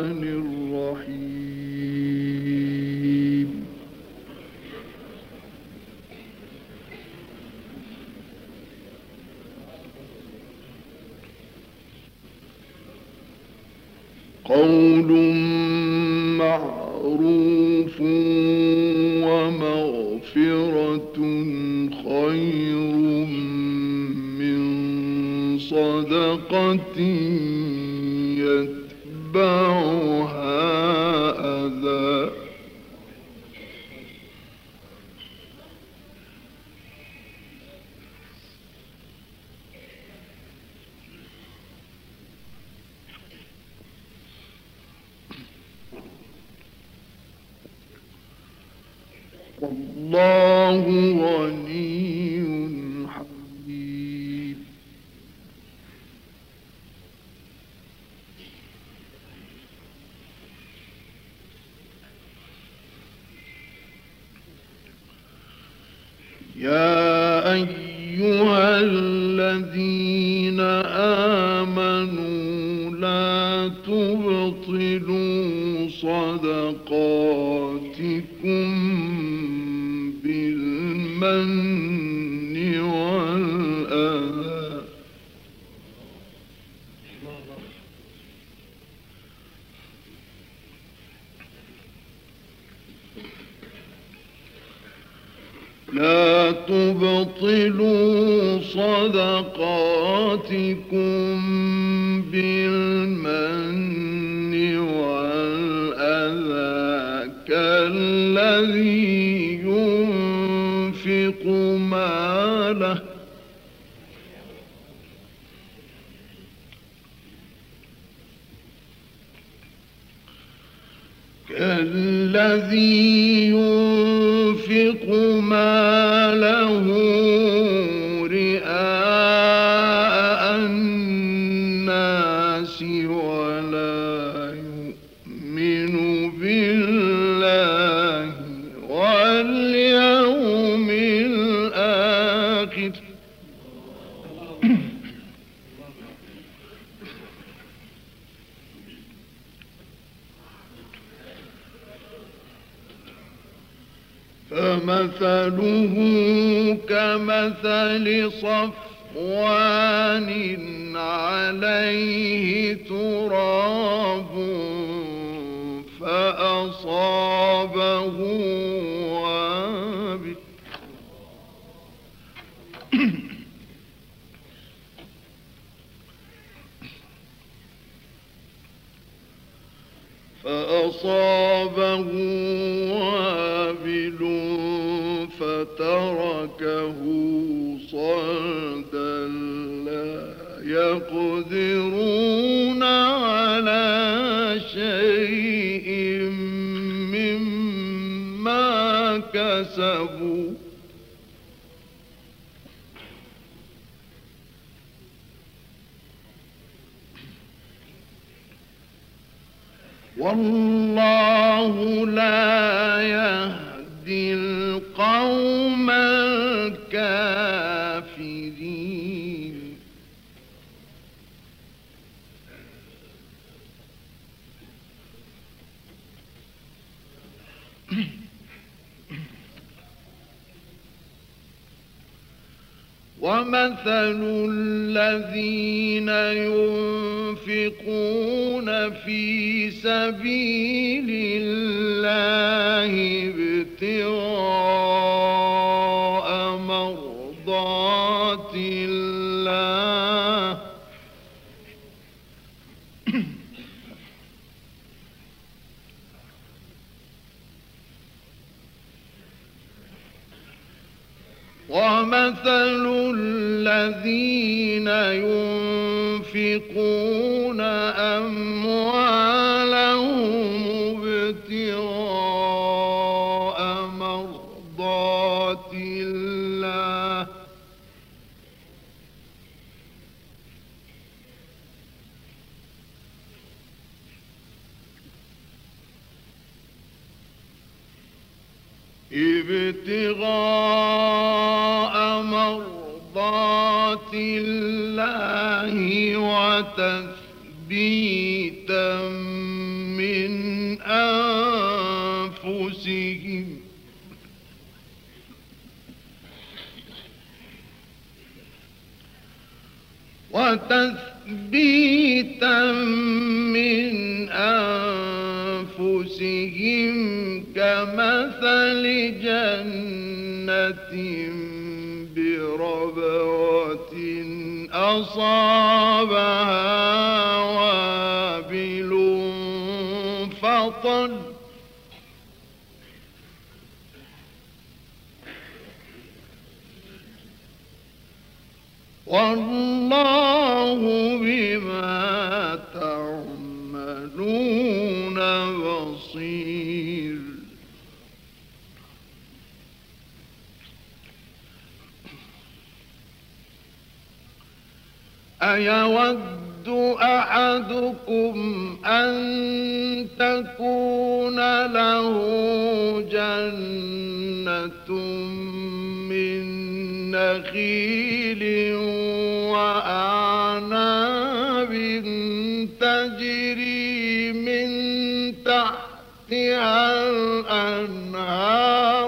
الرحمن الرحيم. قول معروف ومغفرة خير من صدقة يتبعها أذى. والله غني حميد. يا أيها الذين آمنوا لا تبطلوا صدقاتكم بالمن والأذى. لا تبطلوا صدقاتكم بالمن والأذى كالذي ينفق ماله رئاء الناس ولا يؤمن بالله واليوم الآخر فمثله كمثل صفوان عليه تراب فأصابه وابل فتركه صلدا لا يقدرون على شيء مما كسبوا والله لا يهدي القوم الكافرين. ومثل الذين ينفقون في سبيل الله ابتغاء مرضات الله ومثل الذين ينفقون أموالهم ابتغاء مرضات الله وتثبيتا وتثبيتا من أنفسهم كمثل جنة بربوة أصابها وابل فطل والله بما تعملون بصير. أيود أحدكم أن تكون له جنة من نخيل وأعناب تجري من تحتها الأنهار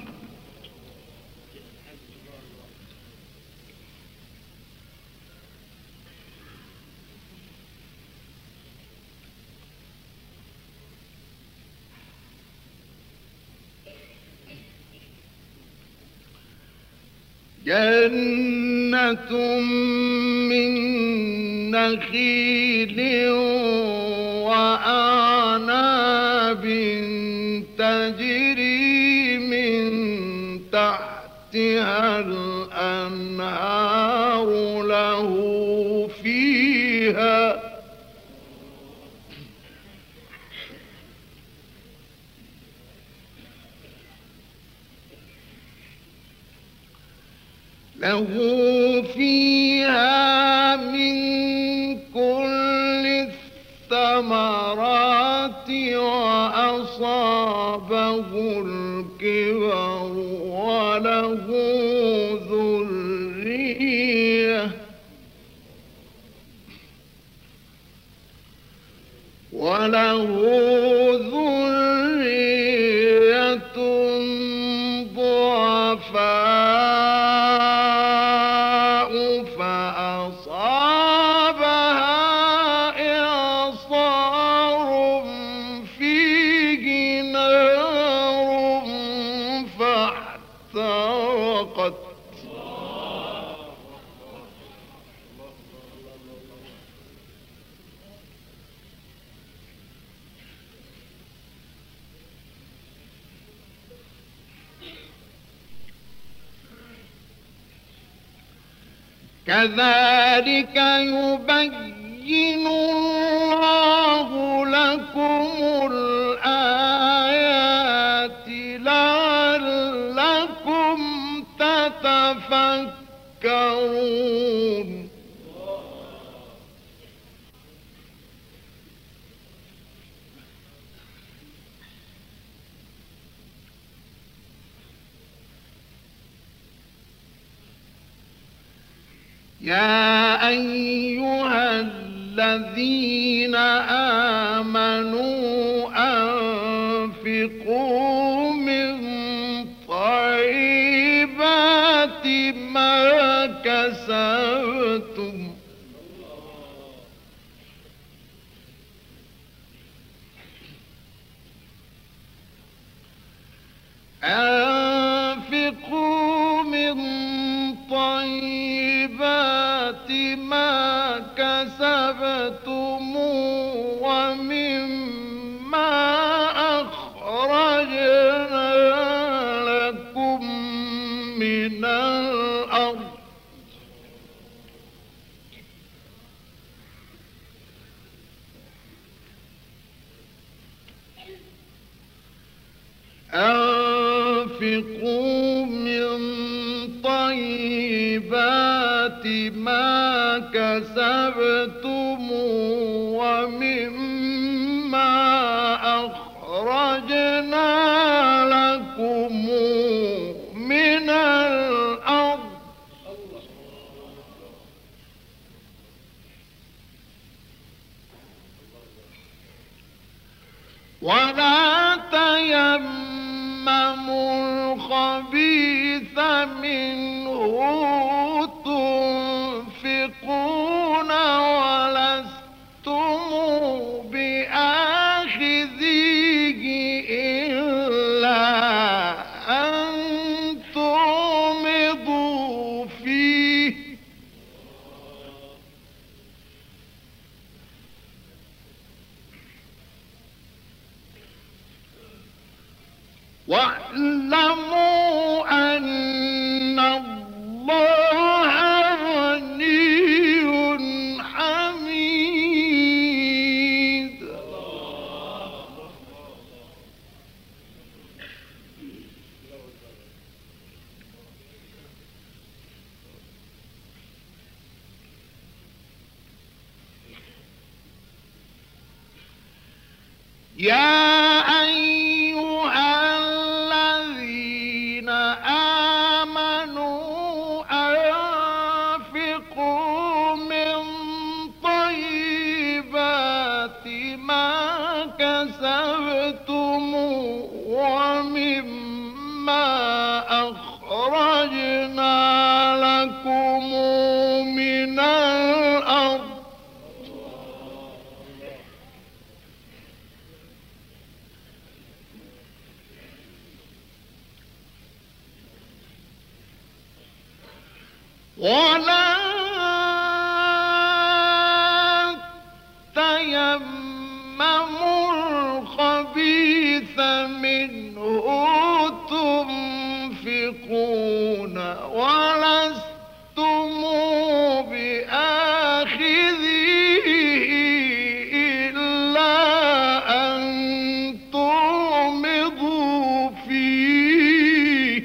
جنة من نخيل وأعناب تجري من تحتها الأنهار له فيها من كل الثمرات وأصابه الكبر وله ذرية ضعفاء فأصابها إعصار فيه نار فاحترقت كذلك يبين الله لكم الآيات لعلكم تتفكرون. يا أيها الذين آمنوا أنفقوا من طيبات ما كسبتم ما كسبتم ومما أخرجنا لكم من الأرض أنفقوا من طيبات ما كسبتم ومما أخرجنا لكم من الأرض ولا تيمموا الخبيث منه تنفقون واعلموا أن الله غني حميد. يا أيها الذين آمنوا أنفقوا من طيبات ما كسبتم ومما أخرجنا لكم من الأرض ولا تيمموا الخبيث منه تنفقون ولستم بآخذيه إلا أن تغمضوا فيه.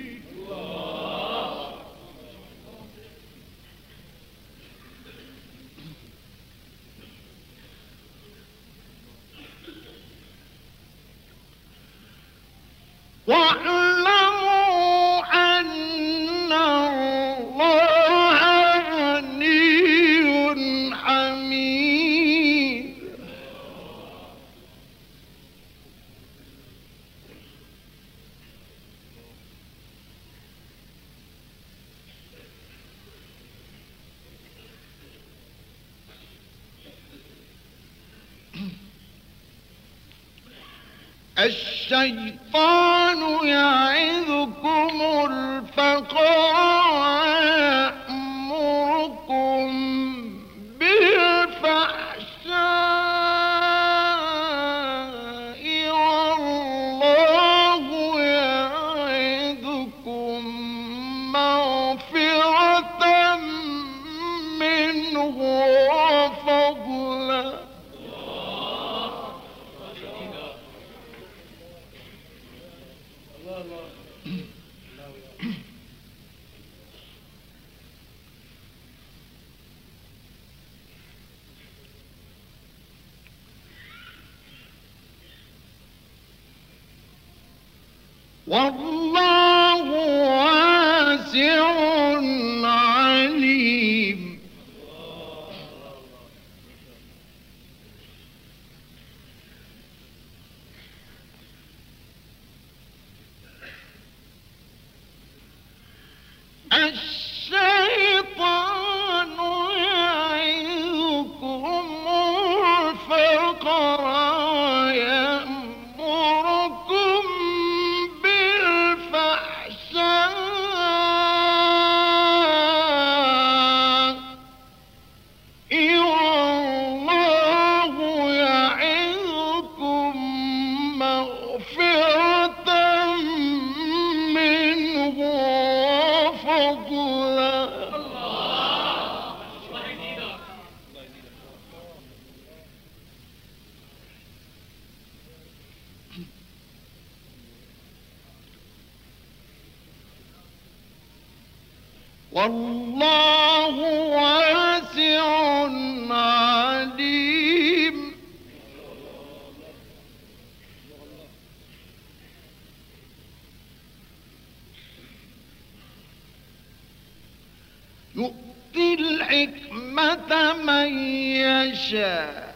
واعلموا أن الله غني حميد. الشيطان يعظكم الفقر ويأمركم بالفحشاء والله يعظكم مغفرة منه وفضلا. والله واسع عليم. الشيطان يعظكم الفقر ويأمركم بالفحشاء والله يعظكم مغفرة منه وفضلا. والله واسع عليم. يؤتي الحكمة من يشاء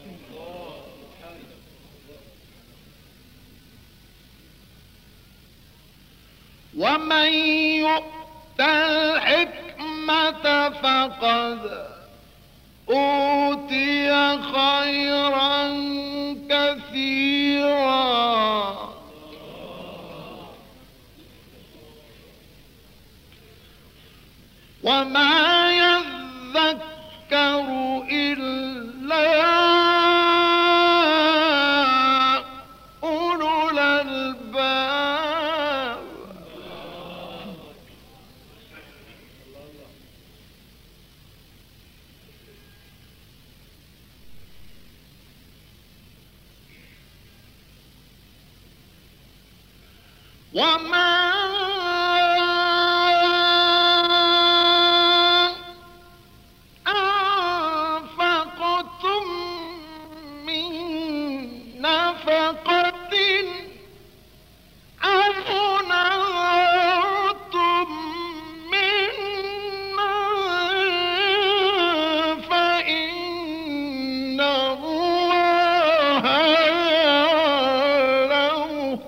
ومن يؤت الحكمة فقد أوتي خيرا كثيرا وما يذكر إلا أولو الألباب. وما أنفقتم من نفقة أو نذرتم من نذر فإن الله يعلمه.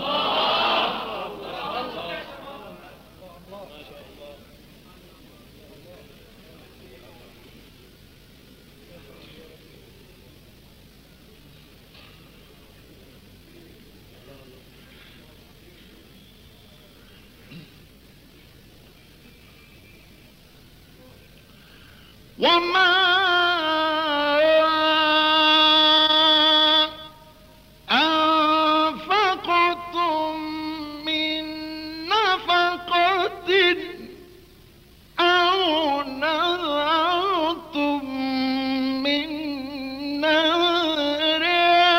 وما أنفقتم من نفقة أو نذرتم من نذر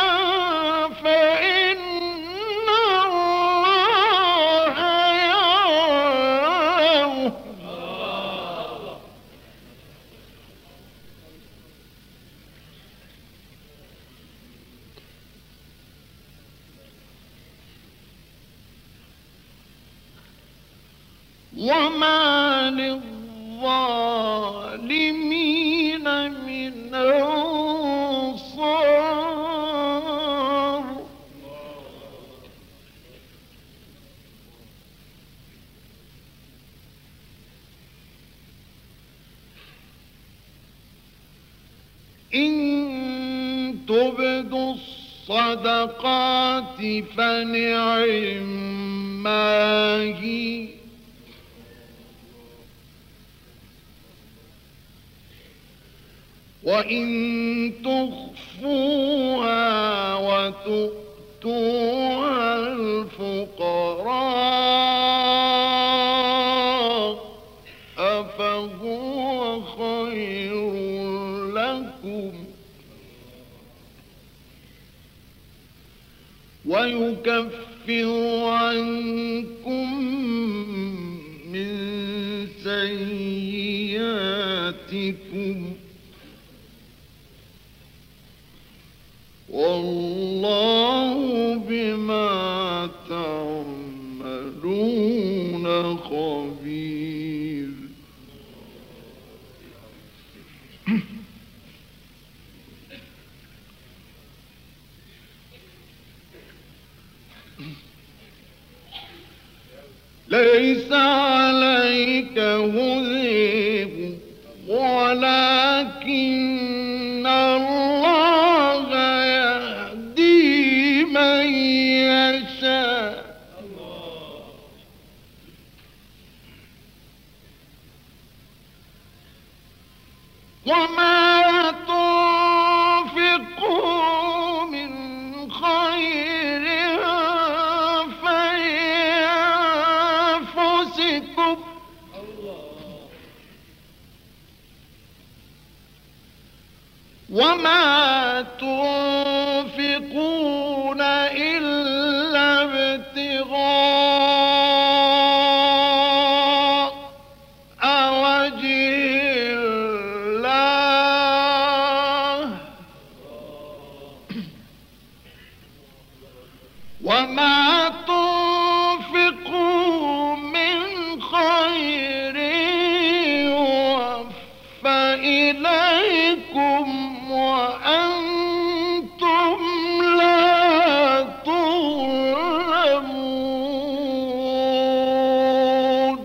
فإن الله يعلمه. وما للظالمين من أنصار. إن تبدوا الصدقات فنعما هي وإن تخفوها وتؤتوها الفقراء فهو خير لكم ويكفر عنكم من سيئاتكم والله بما تعملون خبير. ليس عليك هديهم ولكن الله يهدي من يشاء. وما تنفقوا من خير فلأنفسكم وما تنفقون إلا ابتغاء وجه الله وما تنفقوا من خير يوفى إليكم وأنتم لا تظلمون.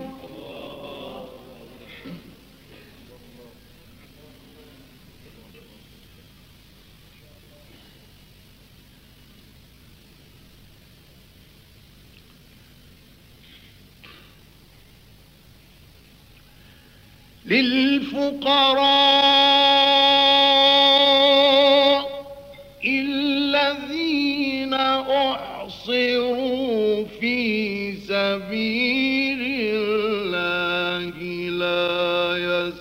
للفقراء الذين أحصروا في سبيل الله لا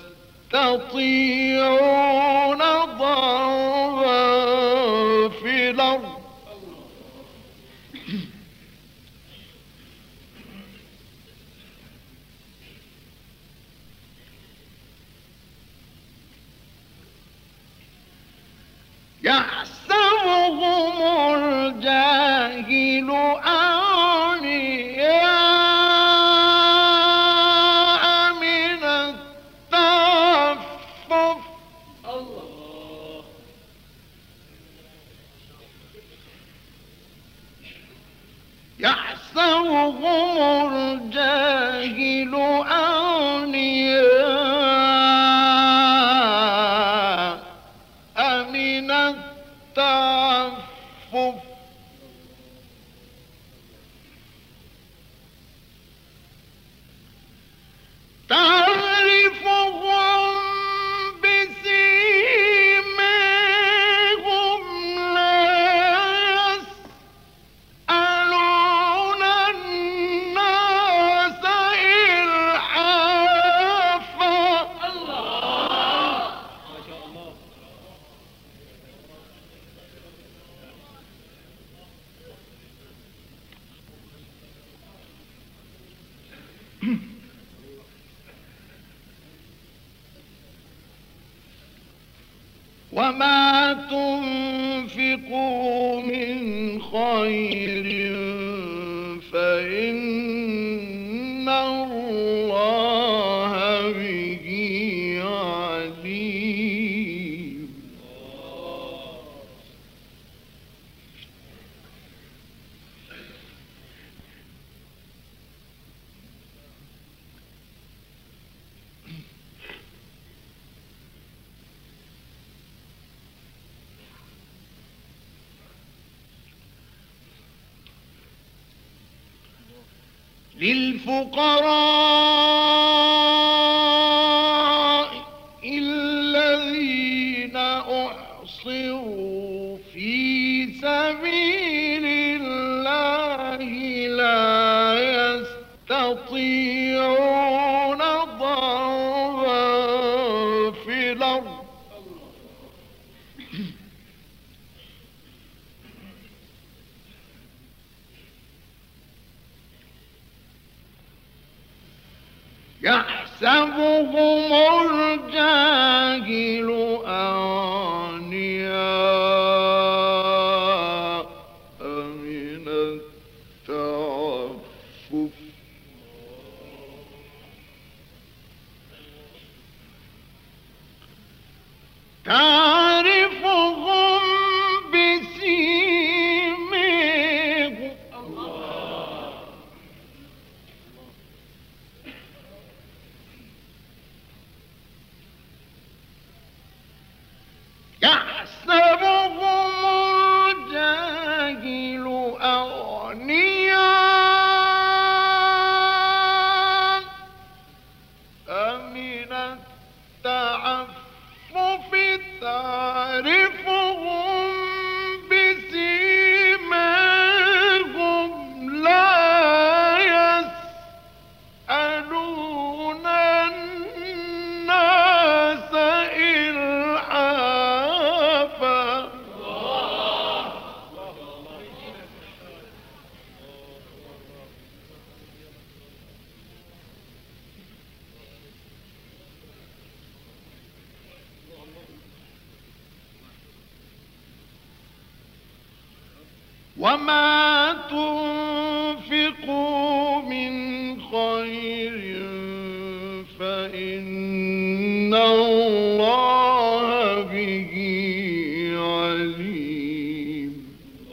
يستطيعون ضربا في الأرض الجاهل أغنياء من التعفف تعرفهم بسيماهم لا يسألون الناس إلحافا. الله ما شاء الله. وما تنفقوا من خير فإن الله به عليم. للفقراء الذين أحصروا في سبيل الله لا يستطيعون ضربا في الأرض يحسبهم الجاهل أغنياء من التعفف تعرفهم بسيماهم. يحسبهم الجاهل أغنياء من التعفف تعرفهم بسيماهم لا يسألون الناس إلحافا. وما تنفقوا من خير فإن الله به عليم.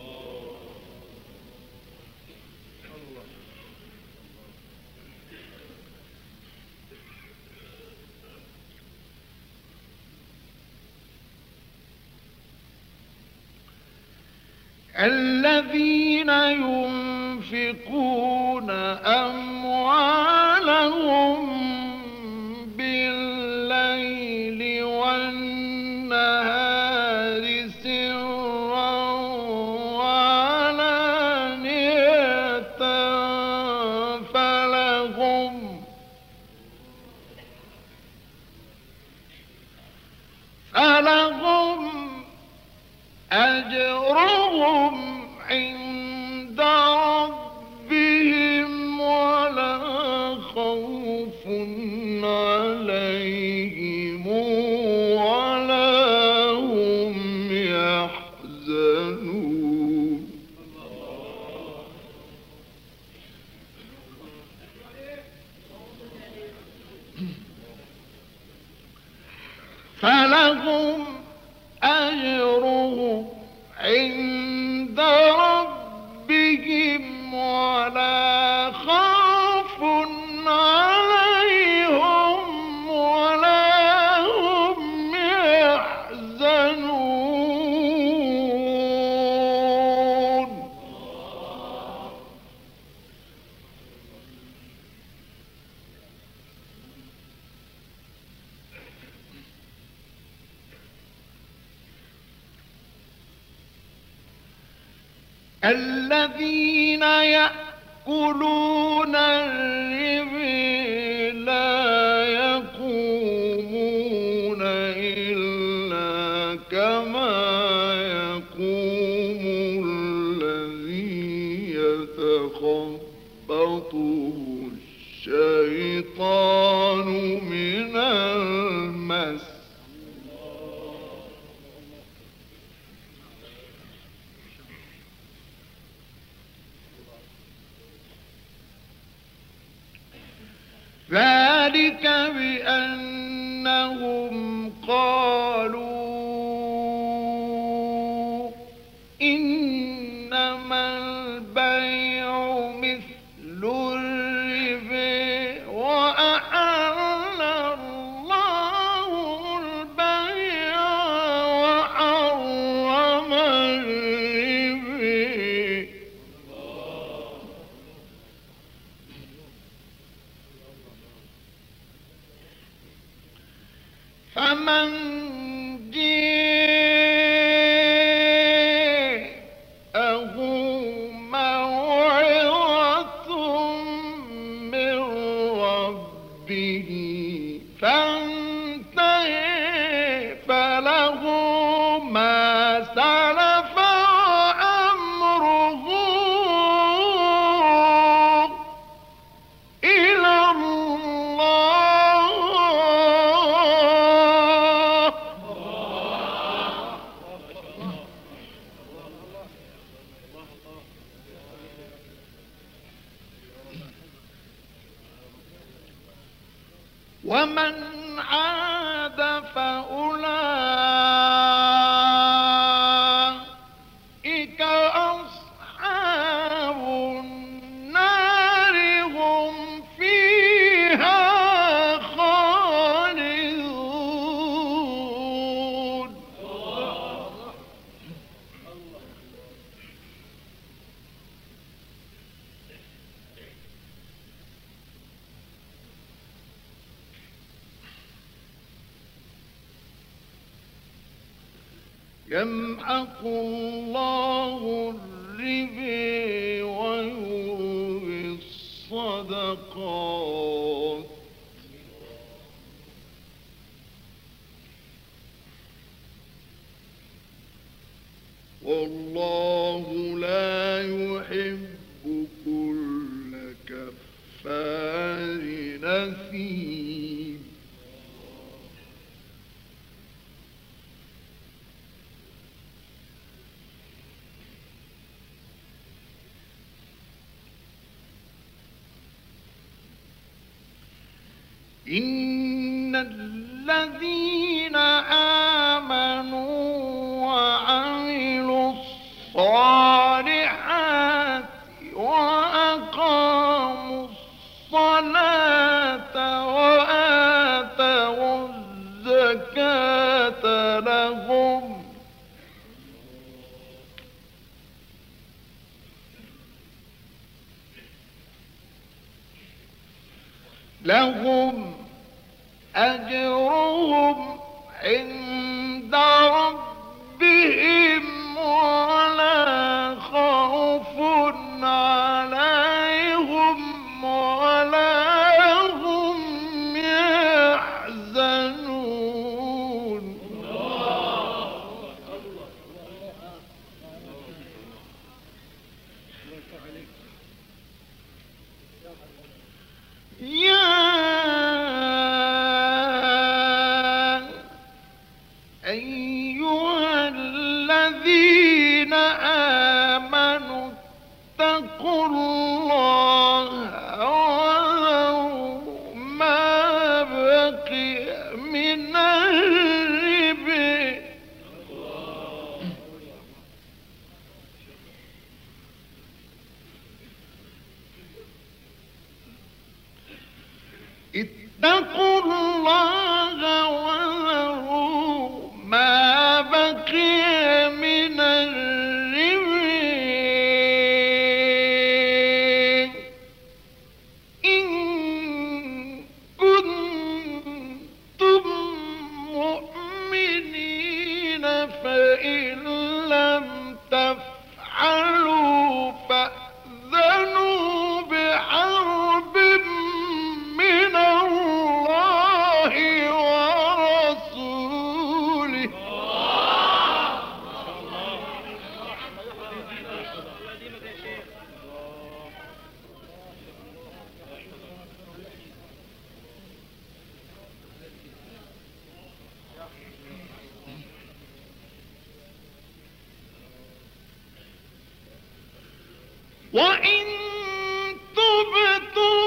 الذين ينفقون أموالهم بالليل والنهار سرا وعلانية فلهم أجرهم عند ربهم ولا خوف عليهم ولا هم يحزنون. فلهم أجرهم عند ربهم ولا الذين يأكلون الربا لا يقومون إلا كما يقوم الذي يتخبطه الشيطان من المس. ذلك بأنهم قالوا إنما البيع مثل الربا وأحل الله البيع وحرم الربا. فمن جاءه موعظة من ربه فانتهى فله ما سلف وأمره إلى الله. ومن عاد فأولئك أصحاب النار هم فيها خالدون. يمحق الله الربا ويربي الصدقات. والله لا يحب كل كفار أثيم. إن الذين آمنوا وعملوا الصالحات وأقاموا الصلاة وآتوا الزكاة لهم أجرهم عند ربهم ولا خوف عليهم ولا هم يحزنون. يا أيها الذين آمنوا اتقوا الله وذروا ما بقي من الربا اتقوا الله وذروا ما بقي من الربا إن كنتم مؤمنين فإن لم تفعلوا وإن تبتم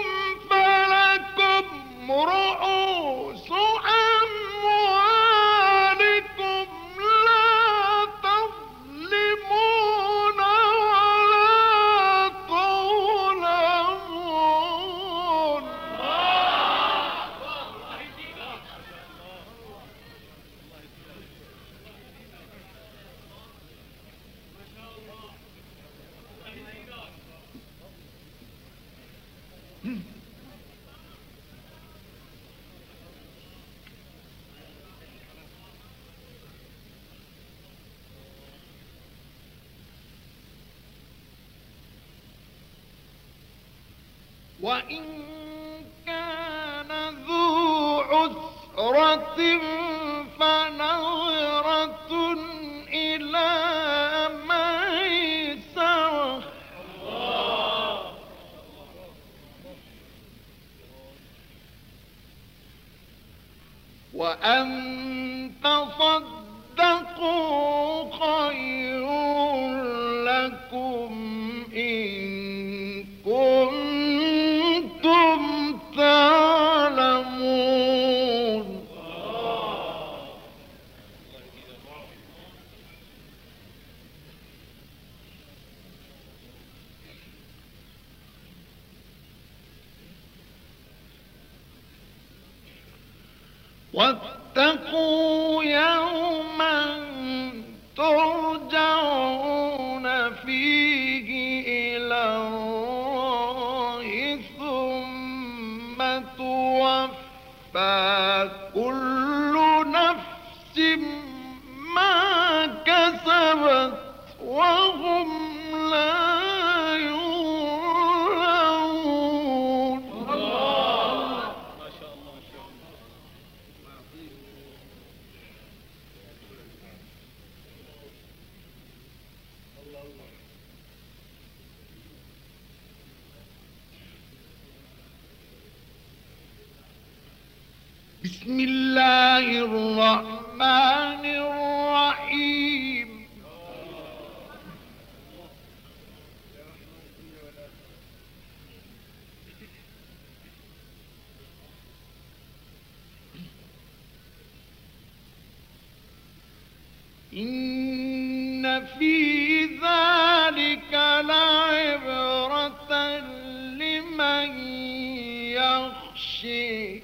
فلكم رؤوس أموالكم لا تظلمون ولا تظلمون. وإن كان ذو عسرة فنظرة إلى ميسرة وأن تصدقوا خير لكم إن كنتم تعلمون. واتقوا يوما ترجعون فيه إلى الله ثم توفى كل نفس ما كسبت وهم لا يظلمون. بسم الله الرحمن الرحيم. إن في ذلك لعبرة لمن يخشى.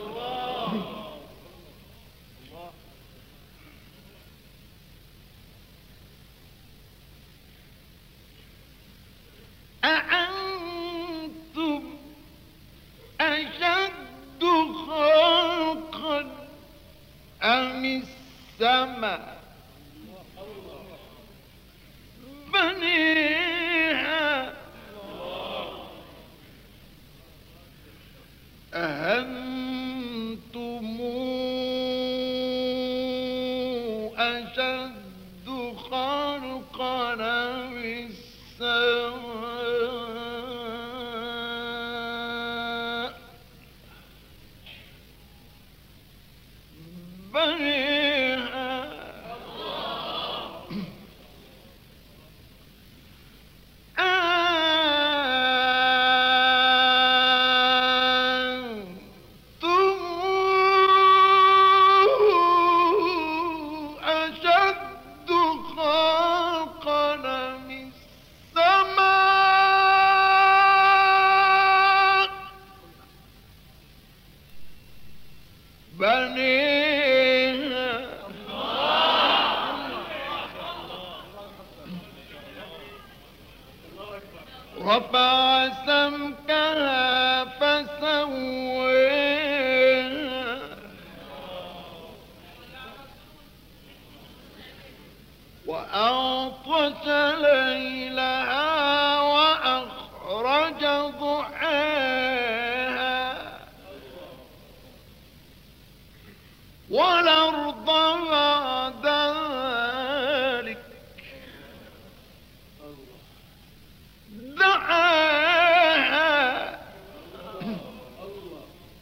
أأنتم أشد خلقا أم السماء بنيها أأنتم أشد خلقا أم السماء بنيها أنتم أشد خلقا أم السماء بنيها رفع سمكها فسويها وأغطش ليلها وأخرج ضحاها والأرض بعد ذلك دحاها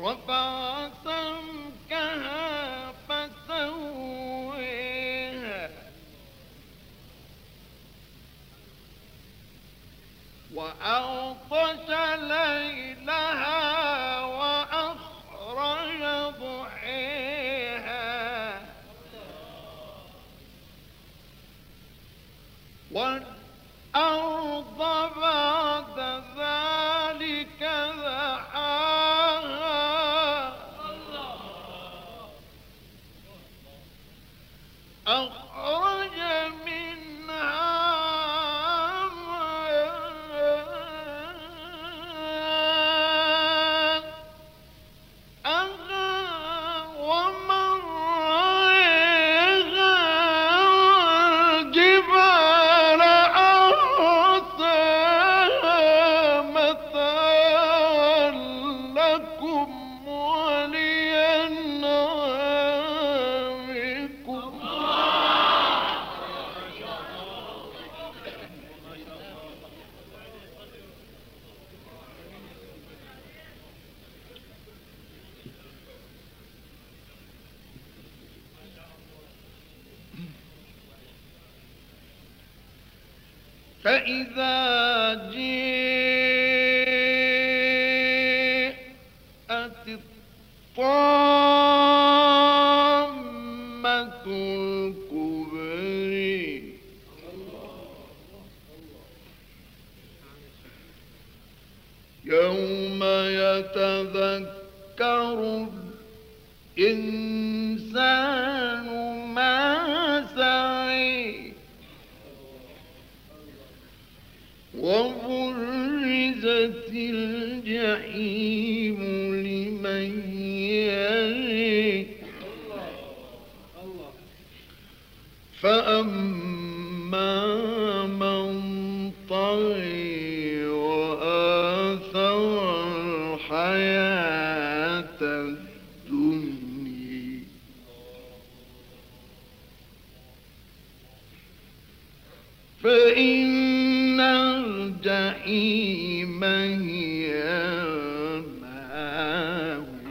رفع سمكها فسويها وأغطش ليلها وأخرج ضحيها والأرض بعد ذلك دحاها أخرج منها فإذا جاءت الطامة الكبرى يوم يتذكر الإنسان ما سعى وبرزت الجحيم لمن يرى فأما من طغى وآثر الحياة الدنيا فإن الجحيم هي المأوى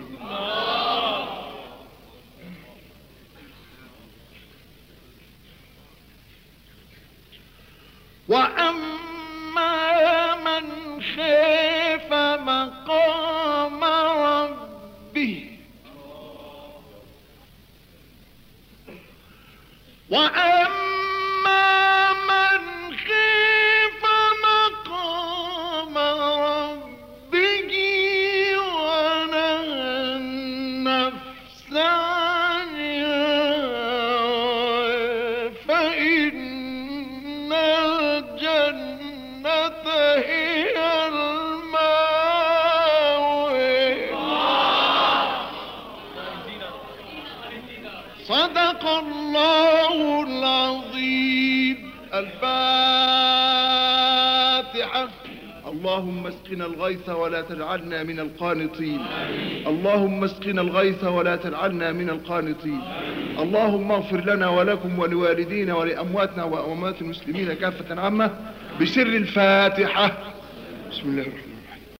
وأما من خاف مقام ربه ونهى النفس عن الهوى فإن الجنة هي المأوى. صدق الله العظيم. الفاتحة. اللهم اسقنا الغيث ولا تجعلنا من القانطين. اللهم اسقنا الغيث ولا تجعلنا من القانطين. اللهم اغفر لنا ولكم ولوالدينا ولأمواتنا وأموات المسلمين كافة عامة بسر الفاتحة. بسم الله الرحمن الرحيم.